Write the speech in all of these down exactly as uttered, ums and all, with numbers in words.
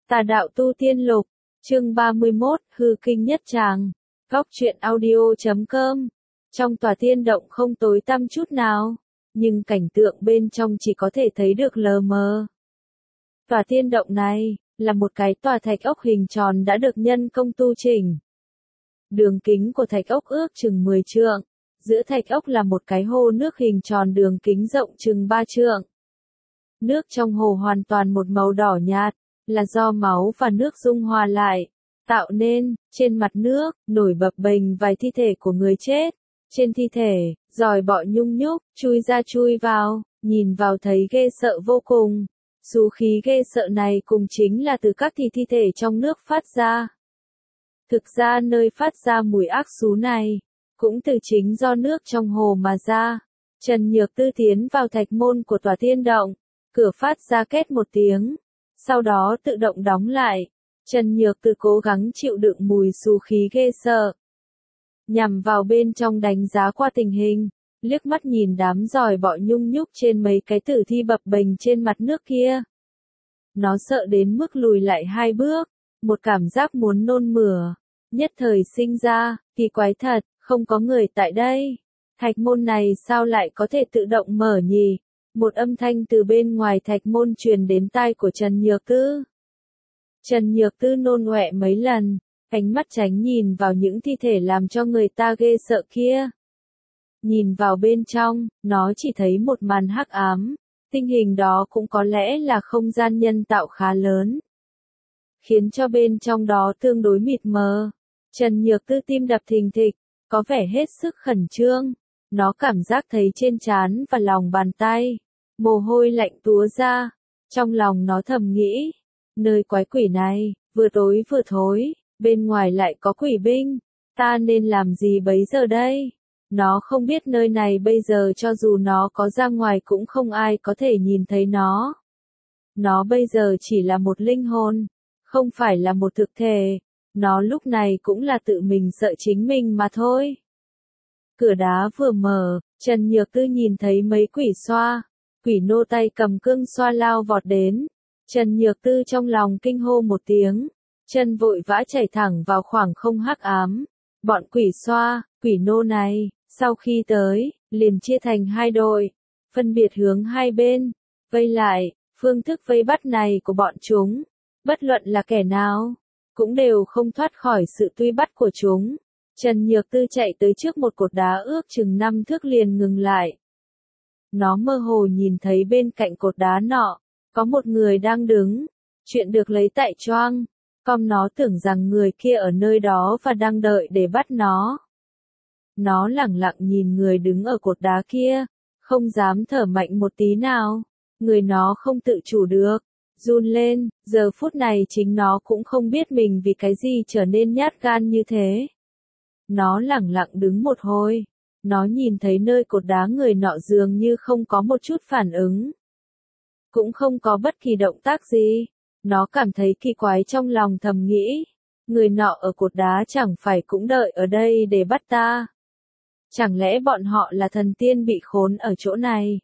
Tà đạo tu tiên lục, chương ba mươi mốt, hư kinh nhất tràng. Góc truyện audio chấm com. Trong tòa tiên động không tối tăm chút nào, nhưng cảnh tượng bên trong chỉ có thể thấy được lờ mờ. Tòa tiên động này là một cái tòa thạch ốc hình tròn đã được nhân công tu chỉnh. Đường kính của thạch ốc ước chừng mười trượng, giữa thạch ốc là một cái hồ nước hình tròn đường kính rộng chừng ba trượng. Nước trong hồ hoàn toàn một màu đỏ nhạt, là do máu và nước dung hòa lại, tạo nên. Trên mặt nước, nổi bập bềnh vài thi thể của người chết. Trên thi thể, giòi bọ nhung nhúc, chui ra chui vào, nhìn vào thấy ghê sợ vô cùng. Xú khí ghê sợ này cùng chính là từ các thi thi thể trong nước phát ra. Thực ra nơi phát ra mùi ác xú này, cũng từ chính do nước trong hồ mà ra. Trần Nhược Tư tiến vào thạch môn của tòa tiên động, cửa phát ra két một tiếng, sau đó tự động đóng lại. Trần Nhược Tư cố gắng chịu đựng mùi xú khí ghê sợ, nhằm vào bên trong đánh giá qua tình hình, liếc mắt nhìn đám giòi bọ nhung nhúc trên mấy cái tử thi bập bềnh trên mặt nước kia. Nó sợ đến mức lùi lại hai bước, một cảm giác muốn nôn mửa nhất thời sinh ra. Kỳ quái thật, không có người tại đây. Thạch môn này sao lại có thể tự động mở nhỉ? Một âm thanh từ bên ngoài thạch môn truyền đến tai của Trần Nhược Tư. Trần Nhược Tư nôn ọe mấy lần, ánh mắt tránh nhìn vào những thi thể làm cho người ta ghê sợ kia. Nhìn vào bên trong, nó chỉ thấy một màn hắc ám. Tình hình đó cũng có lẽ là không gian nhân tạo khá lớn, khiến cho bên trong đó tương đối mịt mờ. Trần Nhược Tư tim đập thình thịch, có vẻ hết sức khẩn trương. Nó cảm giác thấy trên trán và lòng bàn tay, mồ hôi lạnh túa ra. Trong lòng nó thầm nghĩ, nơi quái quỷ này, vừa tối vừa thối, bên ngoài lại có quỷ binh, ta nên làm gì bấy giờ đây? Nó không biết nơi này bây giờ cho dù nó có ra ngoài cũng không ai có thể nhìn thấy nó. Nó bây giờ chỉ là một linh hồn, không phải là một thực thể. Nó lúc này cũng là tự mình sợ chính mình mà thôi. Cửa đá vừa mở, Trần Nhược Tư nhìn thấy mấy quỷ xoa. Quỷ nô tay cầm cương xoa lao vọt đến. Trần Nhược Tư trong lòng kinh hô một tiếng, chân vội vã chạy thẳng vào khoảng không hắc ám. Bọn quỷ xoa, quỷ nô này, sau khi tới, liền chia thành hai đội, phân biệt hướng hai bên, vây lại. Phương thức vây bắt này của bọn chúng, bất luận là kẻ nào, cũng đều không thoát khỏi sự truy bắt của chúng. Trần Nhược Tư chạy tới trước một cột đá ước chừng năm thước liền ngừng lại. Nó mơ hồ nhìn thấy bên cạnh cột đá nọ, có một người đang đứng, chuyện được lấy tại choang. Con nó tưởng rằng người kia ở nơi đó và đang đợi để bắt nó. Nó lẳng lặng nhìn người đứng ở cột đá kia, không dám thở mạnh một tí nào. Người nó không tự chủ được, run lên. Giờ phút này chính nó cũng không biết mình vì cái gì trở nên nhát gan như thế. Nó lẳng lặng đứng một hồi, nó nhìn thấy nơi cột đá người nọ dường như không có một chút phản ứng, cũng không có bất kỳ động tác gì. Nó cảm thấy kỳ quái trong lòng thầm nghĩ, người nọ ở cột đá chẳng phải cũng đợi ở đây để bắt ta? Chẳng lẽ bọn họ là thần tiên bị khốn ở chỗ này?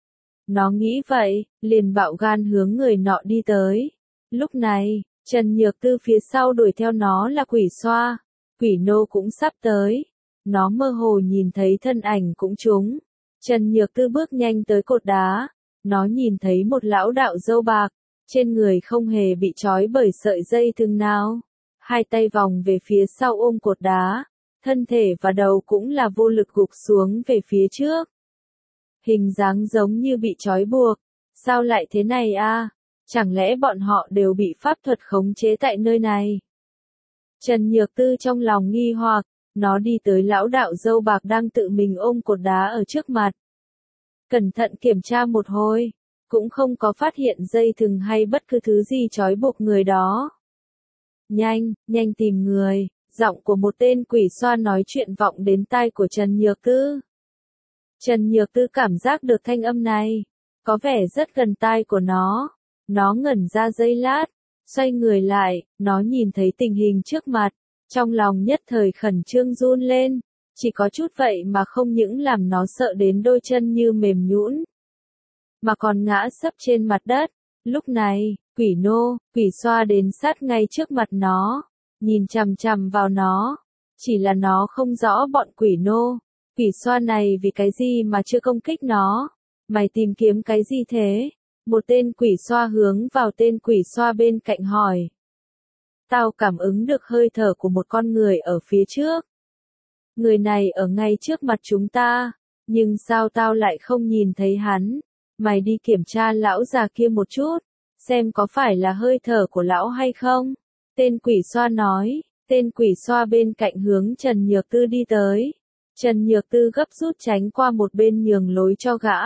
Nó nghĩ vậy, liền bạo gan hướng người nọ đi tới. Lúc này, Trần Nhược Tư phía sau đuổi theo nó là quỷ xoa. Quỷ nô cũng sắp tới. Nó mơ hồ nhìn thấy thân ảnh cũng chúng. Trần Nhược Tư bước nhanh tới cột đá. Nó nhìn thấy một lão đạo râu bạc, trên người không hề bị trói bởi sợi dây thừng nào. Hai tay vòng về phía sau ôm cột đá. Thân thể và đầu cũng là vô lực gục xuống về phía trước. Hình dáng giống như bị trói buộc. Sao lại thế này a? Chẳng lẽ bọn họ đều bị pháp thuật khống chế tại nơi này? Trần Nhược Tư trong lòng nghi hoặc, nó đi tới lão đạo râu bạc đang tự mình ôm cột đá ở trước mặt. Cẩn thận kiểm tra một hồi, cũng không có phát hiện dây thừng hay bất cứ thứ gì trói buộc người đó. Nhanh, nhanh tìm người, giọng của một tên quỷ xoa nói chuyện vọng đến tai của Trần Nhược Tư. Trần Nhược Tư cảm giác được thanh âm này, có vẻ rất gần tai của nó. Nó ngẩn ra giây lát, xoay người lại, nó nhìn thấy tình hình trước mặt, trong lòng nhất thời khẩn trương run lên. Chỉ có chút vậy mà không những làm nó sợ đến đôi chân như mềm nhũn, mà còn ngã sấp trên mặt đất. Lúc này, Quỷ nô, quỷ xoa đến sát ngay trước mặt nó, nhìn chằm chằm vào nó. Chỉ là nó không rõ bọn quỷ nô, quỷ xoa này vì cái gì mà chưa công kích nó. Mày tìm kiếm cái gì thế? Một tên quỷ xoa hướng vào tên quỷ xoa bên cạnh hỏi. Tao cảm ứng được hơi thở của một con người ở phía trước. Người này ở ngay trước mặt chúng ta, nhưng sao tao lại không nhìn thấy hắn? Mày đi kiểm tra lão già kia một chút, xem có phải là hơi thở của lão hay không? Tên quỷ xoa nói, tên quỷ xoa bên cạnh hướng Trần Nhược Tư đi tới. Trần Nhược Tư gấp rút tránh qua một bên nhường lối cho gã.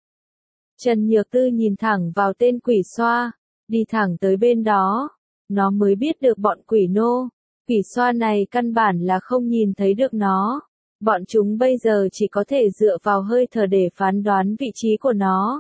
Trần Nhược Tư nhìn thẳng vào tên quỷ xoa, đi thẳng tới bên đó. Nó mới biết được bọn quỷ nô, quỷ xoa này căn bản là không nhìn thấy được nó. Bọn chúng bây giờ chỉ có thể dựa vào hơi thở để phán đoán vị trí của nó.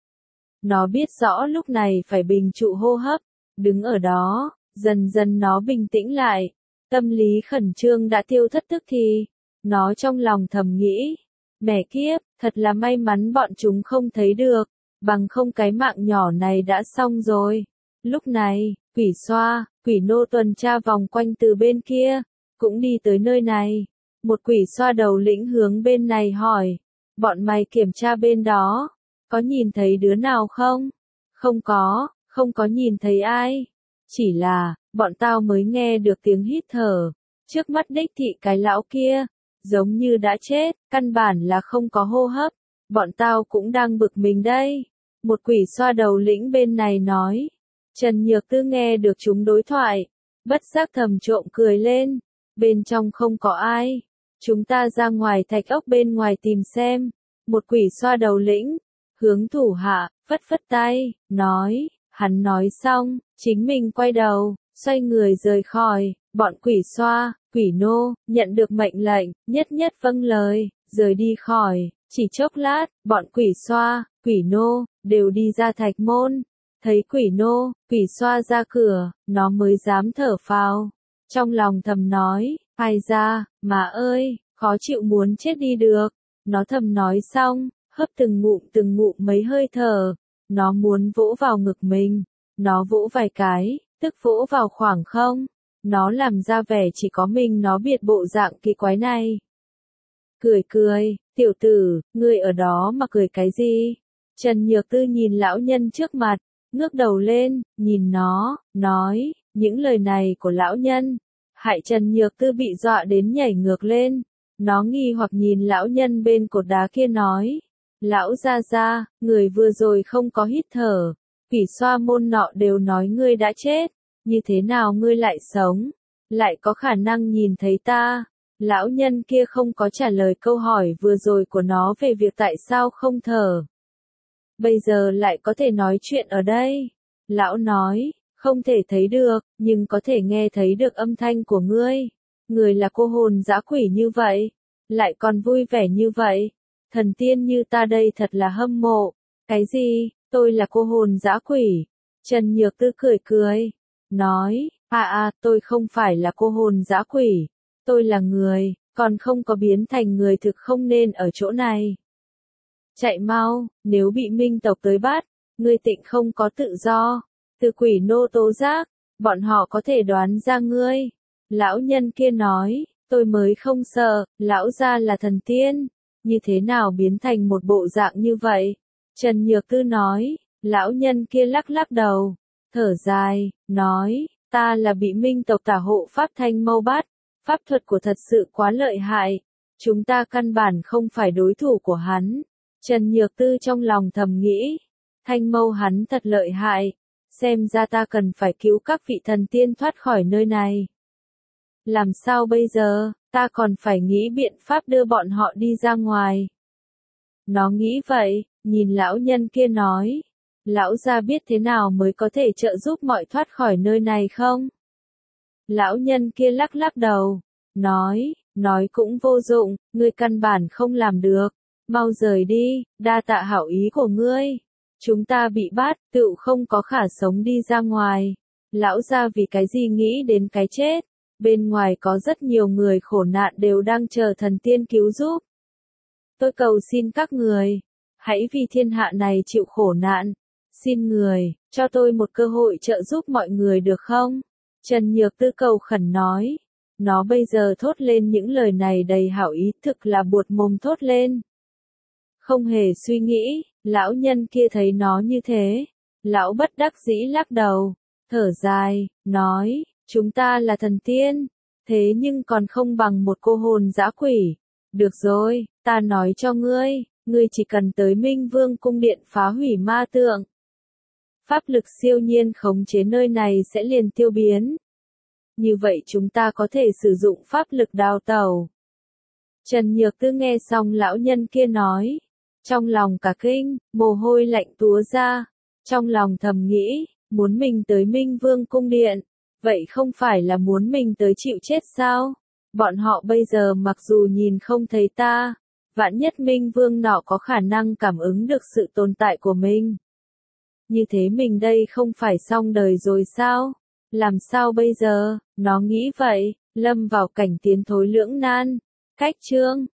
Nó biết rõ lúc này phải bình trụ hô hấp, đứng ở đó, dần dần nó bình tĩnh lại. Tâm lý khẩn trương đã tiêu thất tức thì. Nó trong lòng thầm nghĩ, mẹ kiếp, thật là may mắn bọn chúng không thấy được, bằng không cái mạng nhỏ này đã xong rồi. Lúc này, quỷ xoa, quỷ nô tuần tra vòng quanh từ bên kia, cũng đi tới nơi này. Một quỷ xoa đầu lĩnh hướng bên này hỏi, bọn mày kiểm tra bên đó, có nhìn thấy đứa nào không? Không có, không có nhìn thấy ai. Chỉ là, bọn tao mới nghe được tiếng hít thở, trước mắt đích thị cái lão kia, giống như đã chết, căn bản là không có hô hấp. Bọn tao cũng đang bực mình đây. Một quỷ xoa đầu lĩnh bên này nói. Trần Nhược Tư nghe được chúng đối thoại, bất giác thầm trộm cười lên. Bên trong không có ai. Chúng ta ra ngoài thạch ốc bên ngoài tìm xem. Một quỷ xoa đầu lĩnh, hướng thủ hạ, phất phất tay, nói. Hắn nói xong, chính mình quay đầu, xoay người rời khỏi. Bọn quỷ xoa, quỷ nô, nhận được mệnh lệnh, nhất nhất vâng lời, rời đi khỏi. Chỉ chốc lát, bọn quỷ xoa, quỷ nô, đều đi ra thạch môn. Thấy quỷ nô, quỷ xoa ra cửa, nó mới dám thở phào. Trong lòng thầm nói, ai ra, mà ơi, khó chịu muốn chết đi được. Nó thầm nói xong, hấp từng ngụm từng ngụm mấy hơi thở. Nó muốn vỗ vào ngực mình. Nó vỗ vài cái, tức vỗ vào khoảng không. Nó làm ra vẻ chỉ có mình nó biệt bộ dạng kỳ quái này. Cười cười, tiểu tử, ngươi ở đó mà cười cái gì? Trần Nhược Tư nhìn lão nhân trước mặt, ngước đầu lên, nhìn nó, nói, những lời này của lão nhân, hại Trần Nhược Tư bị dọa đến nhảy ngược lên. Nó nghi hoặc nhìn lão nhân bên cột đá kia nói, lão gia gia, người vừa rồi không có hít thở, quỷ xoa môn nọ đều nói ngươi đã chết, như thế nào ngươi lại sống, lại có khả năng nhìn thấy ta? Lão nhân kia không có trả lời câu hỏi vừa rồi của nó về việc tại sao không thở. Bây giờ lại có thể nói chuyện ở đây. Lão nói, không thể thấy được, nhưng có thể nghe thấy được âm thanh của ngươi. Người là cô hồn dã quỷ như vậy, lại còn vui vẻ như vậy. Thần tiên như ta đây thật là hâm mộ. Cái gì, tôi là cô hồn dã quỷ? Trần Nhược Tư cười cười, nói, à à, tôi không phải là cô hồn dã quỷ. Tôi là người, còn không có biến thành người thực không nên ở chỗ này. Chạy mau, nếu bị minh tộc tới bắt, ngươi tịnh không có tự do. Từ quỷ nô tố giác, bọn họ có thể đoán ra ngươi. Lão nhân kia nói, tôi mới không sợ, lão gia là thần tiên. Như thế nào biến thành một bộ dạng như vậy? Trần Nhược Tư nói, lão nhân kia lắc lắc đầu, thở dài, nói, ta là bị minh tộc tả hộ pháp thanh mâu bắt. Pháp thuật của thật sự quá lợi hại. Chúng ta căn bản không phải đối thủ của hắn. Trần Nhược Tư trong lòng thầm nghĩ. Thanh mâu hắn thật lợi hại. Xem ra ta cần phải cứu các vị thần tiên thoát khỏi nơi này. Làm sao bây giờ, ta còn phải nghĩ biện pháp đưa bọn họ đi ra ngoài. Nó nghĩ vậy, nhìn lão nhân kia nói. Lão gia biết thế nào mới có thể trợ giúp mọi thoát khỏi nơi này không? Lão nhân kia lắc lắc đầu, nói, nói cũng vô dụng, ngươi căn bản không làm được, mau rời đi, đa tạ hảo ý của ngươi. Chúng ta bị bắt, tự không có khả sống đi ra ngoài. Lão gia vì cái gì nghĩ đến cái chết, bên ngoài có rất nhiều người khổ nạn đều đang chờ thần tiên cứu giúp. Tôi cầu xin các người, hãy vì thiên hạ này chịu khổ nạn, Xin người, cho tôi một cơ hội trợ giúp mọi người được không? Trần Nhược Tư cầu khẩn nói. Nó bây giờ thốt lên những lời này đầy hảo ý, thực là buột mồm thốt lên. Không hề suy nghĩ, lão nhân kia thấy nó như thế. Lão bất đắc dĩ lắc đầu, thở dài, nói, chúng ta là thần tiên, thế nhưng còn không bằng một cô hồn dã quỷ. Được rồi, ta nói cho ngươi, ngươi chỉ cần tới Minh Vương cung điện phá hủy ma tượng. Pháp lực siêu nhiên khống chế nơi này sẽ liền tiêu biến. Như vậy chúng ta có thể sử dụng pháp lực đào tẩu. Trần Nhược Tư nghe xong lão nhân kia nói, trong lòng cả kinh, mồ hôi lạnh túa ra, trong lòng thầm nghĩ, muốn mình tới Minh Vương cung điện, vậy không phải là muốn mình tới chịu chết sao? Bọn họ bây giờ mặc dù nhìn không thấy ta, vạn nhất Minh Vương nọ có khả năng cảm ứng được sự tồn tại của mình. Như thế mình đây không phải xong đời rồi sao? Làm sao bây giờ? Nó nghĩ vậy, lâm vào cảnh tiến thối lưỡng nan. Cách chương